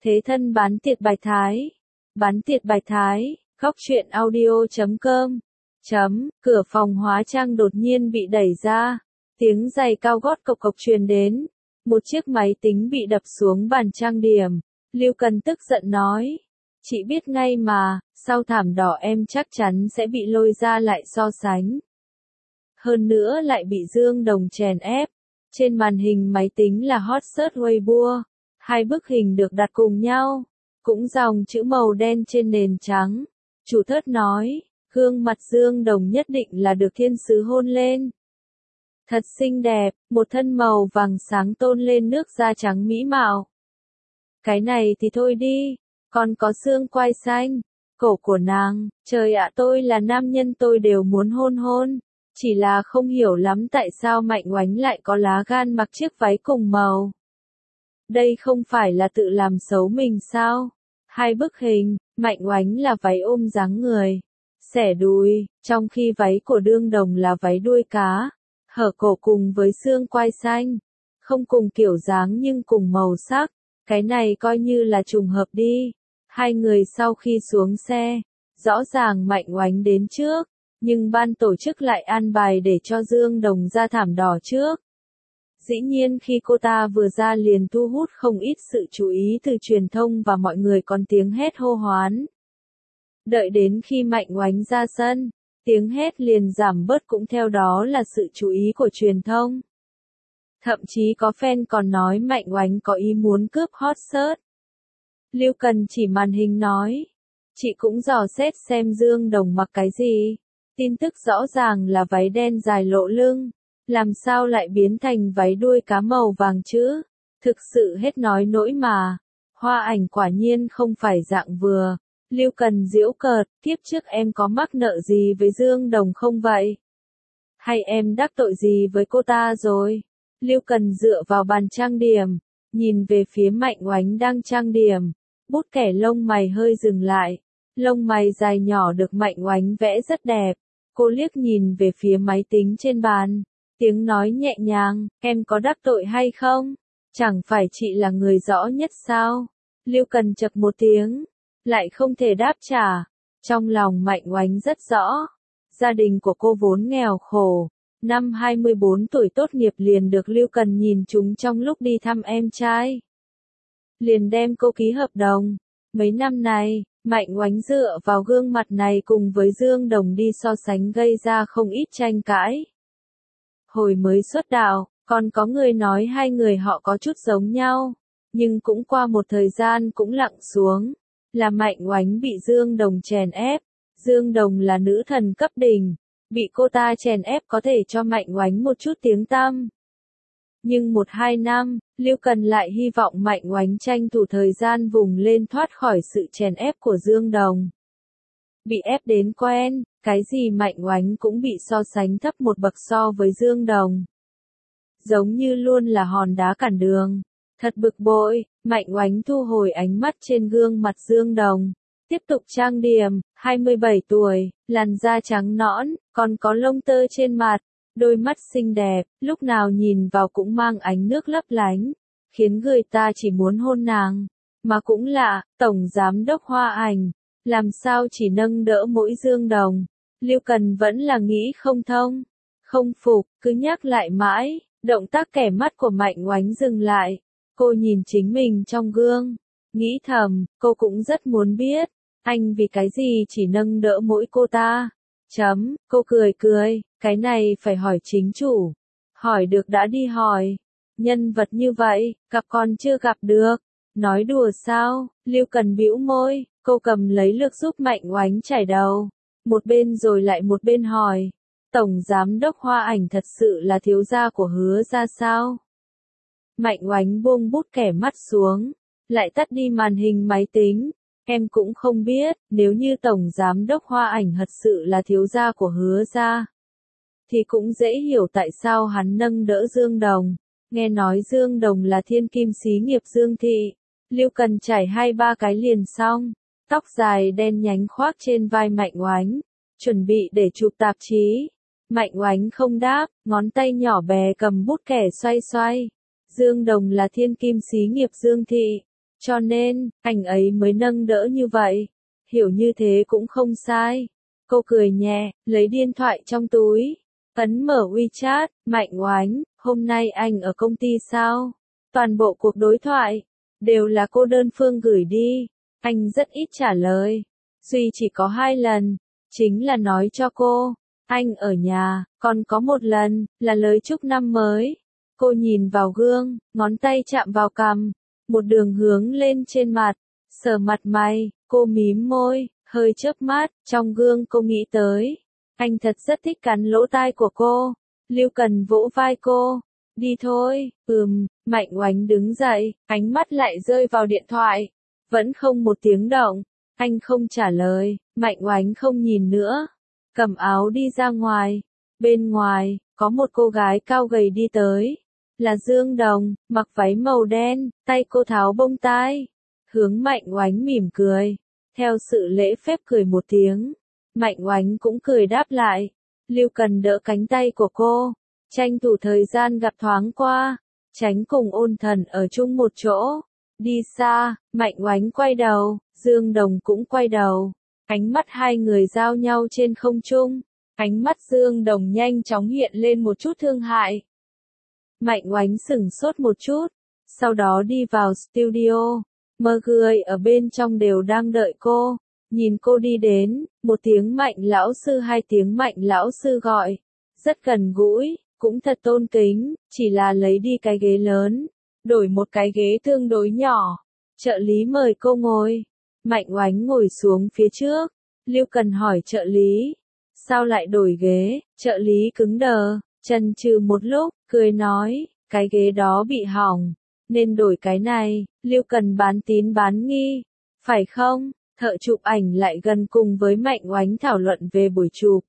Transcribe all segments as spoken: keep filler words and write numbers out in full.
Thế thân bán tiệt Bạch Thái. Bán tiệt Bạch Thái, góc truyện audio chấm com. Chấm, cửa phòng hóa trang đột nhiên bị đẩy ra. Tiếng giày cao gót cộc cộc truyền đến. Một chiếc máy tính bị đập xuống bàn trang điểm. Lưu Cần tức giận nói. Chị biết ngay mà, sau thảm đỏ em chắc chắn sẽ bị lôi ra lại so sánh. Hơn nữa lại bị Dương Đồng chèn ép. Trên màn hình máy tính là hot search Weibo. Hai bức hình được đặt cùng nhau. Cũng dòng chữ màu đen trên nền trắng. Chủ thớt nói, gương mặt Dương Đồng nhất định là được thiên sứ hôn lên. Thật xinh đẹp, một thân màu vàng sáng tôn lên nước da trắng mỹ mạo. Cái này thì thôi đi, còn có xương quai xanh, cổ của nàng, trời ạ tôi là nam nhân tôi đều muốn hôn hôn. Chỉ là không hiểu lắm tại sao Mạnh Oánh lại có lá gan mặc chiếc váy cùng màu. Đây không phải là tự làm xấu mình sao? Hai bức hình, Mạnh Oánh là váy ôm dáng người, xẻ đùi, trong khi váy của Dương Đồng là váy đuôi cá, hở cổ cùng với xương quai xanh. Không cùng kiểu dáng nhưng cùng màu sắc, cái này coi như là trùng hợp đi. Hai người sau khi xuống xe, rõ ràng Mạnh Oánh đến trước, nhưng ban tổ chức lại an bài để cho Dương Đồng ra thảm đỏ trước. Dĩ nhiên khi cô ta vừa ra liền thu hút không ít sự chú ý từ truyền thông và mọi người còn tiếng hét hô hoán. Đợi đến khi Mạnh Oánh ra sân, tiếng hét liền giảm bớt cũng theo đó là sự chú ý của truyền thông. Thậm chí có fan còn nói Mạnh Oánh có ý muốn cướp hot search. Lưu Cần chỉ màn hình nói, chị cũng dò xét xem Dương Đồng mặc cái gì. Tin tức rõ ràng là váy đen dài lộ lưng. Làm sao lại biến thành váy đuôi cá màu vàng chứ? Thực sự hết nói nỗi mà. Hoa Ảnh quả nhiên không phải dạng vừa. Lưu Cần giễu cợt, tiếp trước em có mắc nợ gì với Dương Đồng không vậy? Hay em đắc tội gì với cô ta rồi? Lưu Cần dựa vào bàn trang điểm, nhìn về phía Mạnh Oánh đang trang điểm. Bút kẻ lông mày hơi dừng lại. Lông mày dài nhỏ được Mạnh Oánh vẽ rất đẹp. Cô liếc nhìn về phía máy tính trên bàn. Tiếng nói nhẹ nhàng, em có đắc tội hay không? Chẳng phải chị là người rõ nhất sao? Lưu Cần chậc một tiếng, lại không thể đáp trả. Trong lòng Mạnh Oánh rất rõ. Gia đình của cô vốn nghèo khổ. Năm hai mươi bốn tuổi tốt nghiệp liền được Lưu Cần nhìn chúng trong lúc đi thăm em trai. Liền đem cô ký hợp đồng. Mấy năm này, Mạnh Oánh dựa vào gương mặt này cùng với Dương Đồng đi so sánh gây ra không ít tranh cãi. Hồi mới xuất đạo, còn có người nói hai người họ có chút giống nhau, nhưng cũng qua một thời gian cũng lặng xuống, là Mạnh Oánh bị Dương Đồng chèn ép. Dương Đồng là nữ thần cấp đỉnh, bị cô ta chèn ép có thể cho Mạnh Oánh một chút tiếng tăm. Nhưng một hai năm, Lưu Cần lại hy vọng Mạnh Oánh tranh thủ thời gian vùng lên thoát khỏi sự chèn ép của Dương Đồng. Bị ép đến quen, cái gì Mạnh Oánh cũng bị so sánh thấp một bậc so với Dương Đồng. Giống như luôn là hòn đá cản đường. Thật bực bội, Mạnh Oánh thu hồi ánh mắt trên gương mặt Dương Đồng. Tiếp tục trang điểm, hai mươi bảy tuổi, làn da trắng nõn, còn có lông tơ trên mặt. Đôi mắt xinh đẹp, lúc nào nhìn vào cũng mang ánh nước lấp lánh, khiến người ta chỉ muốn hôn nàng. Mà cũng lạ, Tổng Giám đốc Hoa Ảnh, làm sao chỉ nâng đỡ mỗi Dương Đồng. Lưu Cần vẫn là nghĩ không thông, không phục, cứ nhắc lại mãi. Động tác kẻ mắt của Mạnh Oánh dừng lại. Cô nhìn chính mình trong gương, nghĩ thầm, cô cũng rất muốn biết, anh vì cái gì chỉ nâng đỡ mỗi cô ta. Chấm, cô cười cười, cái này phải hỏi chính chủ. Hỏi được đã đi hỏi. Nhân vật như vậy, gặp còn chưa gặp được. Nói đùa sao? Lưu Cần bĩu môi, cô cầm lấy lược giúp Mạnh Oánh chải đầu. Một bên rồi lại một bên hỏi. Tổng Giám đốc Hoa Ảnh thật sự là thiếu gia của Hứa gia sao? Mạnh Oánh buông bút kẻ mắt xuống, lại tắt đi màn hình máy tính. Em cũng không biết, nếu như Tổng Giám đốc Hoa Ảnh thật sự là thiếu gia của Hứa gia, thì cũng dễ hiểu tại sao hắn nâng đỡ Dương Đồng. Nghe nói Dương Đồng là thiên kim xí nghiệp Dương thị. Lưu Cần chải hai ba cái liền xong. Tóc dài đen nhánh khoác trên vai Mạnh Oánh, chuẩn bị để chụp tạp chí. Mạnh Oánh không đáp, ngón tay nhỏ bé cầm bút kẻ xoay xoay. Dương Đồng là thiên kim xí nghiệp Dương thị. Cho nên, anh ấy mới nâng đỡ như vậy. Hiểu như thế cũng không sai. Cô cười nhẹ, lấy điện thoại trong túi. Ấn mở WeChat, Mạnh Oánh, hôm nay anh ở công ty sao? Toàn bộ cuộc đối thoại, đều là cô đơn phương gửi đi. Anh rất ít trả lời. Duy chỉ có hai lần, chính là nói cho cô, anh ở nhà, còn có một lần, là lời chúc năm mới. Cô nhìn vào gương, ngón tay chạm vào cằm, một đường hướng lên trên mặt, sờ mặt mày, cô mím môi, hơi chớp mắt, trong gương cô nghĩ tới. Anh thật rất thích cắn lỗ tai của cô. Lưu Cần vỗ vai cô. Đi thôi, ừm, Mạnh Oánh đứng dậy, ánh mắt lại rơi vào điện thoại. Vẫn không một tiếng động. Anh không trả lời, Mạnh Oánh không nhìn nữa. Cầm áo đi ra ngoài. Bên ngoài, có một cô gái cao gầy đi tới. Là Dương Đồng, mặc váy màu đen, tay cô tháo bông tai. Hướng Mạnh Oánh mỉm cười. Theo sự lễ phép cười một tiếng. Mạnh Oánh cũng cười đáp lại. Lưu Cần đỡ cánh tay của cô. Tranh thủ thời gian gặp thoáng qua. Tránh cùng Ôn Thần ở chung một chỗ. Đi xa, Mạnh Oánh quay đầu, Dương Đồng cũng quay đầu. Ánh mắt hai người giao nhau trên không trung. Ánh mắt Dương Đồng nhanh chóng hiện lên một chút thương hại. Mạnh Oánh sửng sốt một chút. Sau đó đi vào studio. Mơ người ở bên trong đều đang đợi cô. Nhìn cô đi đến, một tiếng Mạnh lão sư hai tiếng Mạnh lão sư gọi. Rất gần gũi, cũng thật tôn kính, chỉ là lấy đi cái ghế lớn. Đổi một cái ghế tương đối nhỏ. Trợ lý mời cô ngồi. Mạnh Oánh ngồi xuống phía trước. Lưu Cần hỏi trợ lý. Sao lại đổi ghế? Trợ lý cứng đờ, chần chừ một lúc, cười nói, cái ghế đó bị hỏng, nên đổi cái này. Lưu Cần bán tín bán nghi. Phải không? Thợ chụp ảnh lại gần cùng với Mạnh Oánh thảo luận về buổi chụp.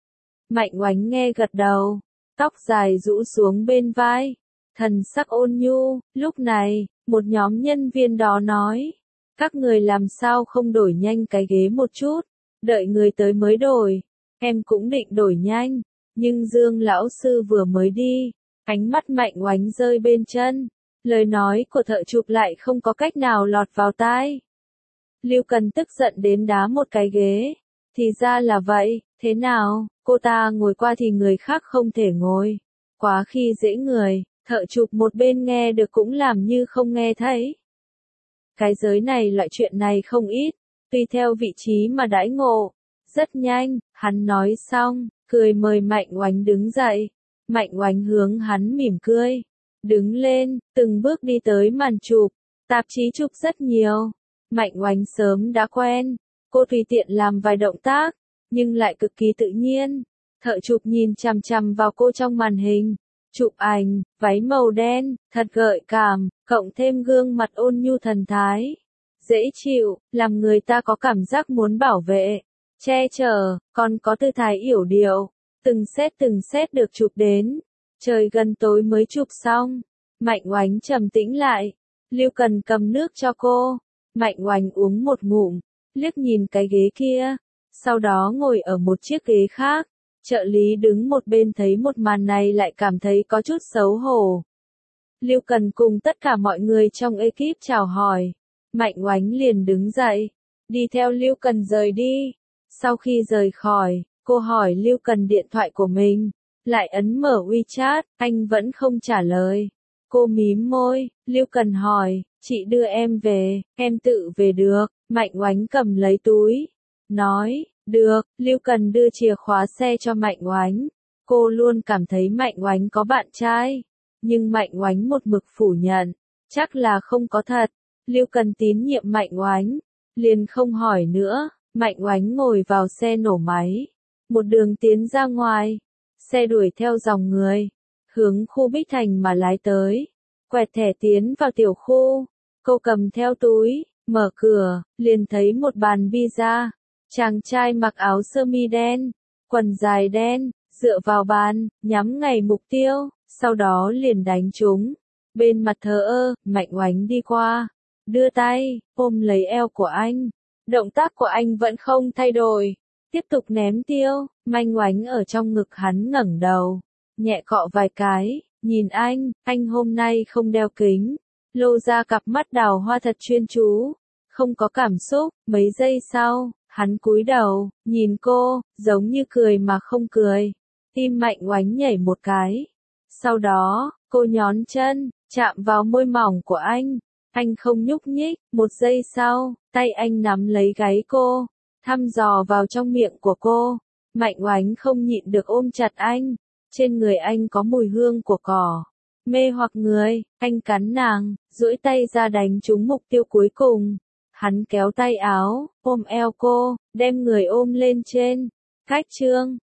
Mạnh Oánh nghe gật đầu, tóc dài rũ xuống bên vai, thần sắc ôn nhu. Lúc này, một nhóm nhân viên đó nói, các người làm sao không đổi nhanh cái ghế một chút, đợi người tới mới đổi. Em cũng định đổi nhanh, nhưng Dương lão sư vừa mới đi. Ánh mắt Mạnh Oánh rơi bên chân, lời nói của thợ chụp lại không có cách nào lọt vào tai. Lưu Cần tức giận đến đá một cái ghế. Thì ra là vậy, thế nào, cô ta ngồi qua thì người khác không thể ngồi. Quá khi dễ người, thợ chụp một bên nghe được cũng làm như không nghe thấy. Cái giới này loại chuyện này không ít, tùy theo vị trí mà đãi ngộ. Rất nhanh, hắn nói xong, cười mời Mạnh Oánh đứng dậy. Mạnh Oánh hướng hắn mỉm cười. Đứng lên, từng bước đi tới màn chụp. Tạp chí chụp rất nhiều. Mạnh Oánh sớm đã quen. Cô tùy tiện làm vài động tác, nhưng lại cực kỳ tự nhiên. Thợ chụp nhìn chằm chằm vào cô trong màn hình. Chụp ảnh, váy màu đen, thật gợi cảm, cộng thêm gương mặt ôn nhu thần thái. Dễ chịu, làm người ta có cảm giác muốn bảo vệ, che chở, còn có tư thái yểu điệu. Từng set từng set được chụp đến. Trời gần tối mới chụp xong. Mạnh Oánh trầm tĩnh lại. Lưu Cần cầm nước cho cô. Mạnh Oánh uống một ngụm, liếc nhìn cái ghế kia, sau đó ngồi ở một chiếc ghế khác. Trợ lý đứng một bên thấy một màn này lại cảm thấy có chút xấu hổ. Lưu Cần cùng tất cả mọi người trong ekip chào hỏi. Mạnh Oánh liền đứng dậy, đi theo Lưu Cần rời đi. Sau khi rời khỏi, cô hỏi Lưu Cần điện thoại của mình, lại ấn mở WeChat, anh vẫn không trả lời. Cô mím môi, Lưu Cần hỏi, chị đưa em về, em tự về được. Mạnh Oánh cầm lấy túi, nói, được. Lưu Cần đưa chìa khóa xe cho Mạnh Oánh. Cô luôn cảm thấy Mạnh Oánh có bạn trai, nhưng Mạnh Oánh một mực phủ nhận, chắc là không có thật. Lưu Cần tín nhiệm Mạnh Oánh, liền không hỏi nữa. Mạnh Oánh ngồi vào xe nổ máy, một đường tiến ra ngoài. Xe đuổi theo dòng người, hướng khu Bích Thành mà lái tới. Quẹt thẻ tiến vào tiểu khu, cô cầm theo túi, mở cửa, liền thấy một bàn pizza. Chàng trai mặc áo sơ mi đen, quần dài đen, dựa vào bàn, nhắm ngay mục tiêu, sau đó liền đánh trúng. Bên mặt thờ ơ, Mạnh Oánh đi qua, đưa tay, ôm lấy eo của anh. Động tác của anh vẫn không thay đổi, tiếp tục ném tiêu. Mạnh Oánh ở trong ngực hắn ngẩng đầu, nhẹ cọ vài cái, nhìn anh, anh hôm nay không đeo kính. Lô ra cặp mắt đào hoa thật chuyên chú, không có cảm xúc. Mấy giây sau, hắn cúi đầu, nhìn cô, giống như cười mà không cười. Tim Mạnh Oánh nhảy một cái. Sau đó, cô nhón chân, chạm vào môi mỏng của anh. Anh không nhúc nhích. Một giây sau, tay anh nắm lấy gáy cô, thăm dò vào trong miệng của cô. Mạnh Oánh không nhịn được ôm chặt anh. Trên người anh có mùi hương của cỏ, mê hoặc người. Anh cắn nàng, duỗi tay ra đánh trúng mục tiêu cuối cùng. Hắn kéo tay áo, ôm eo cô, đem người ôm lên trên. Cách chương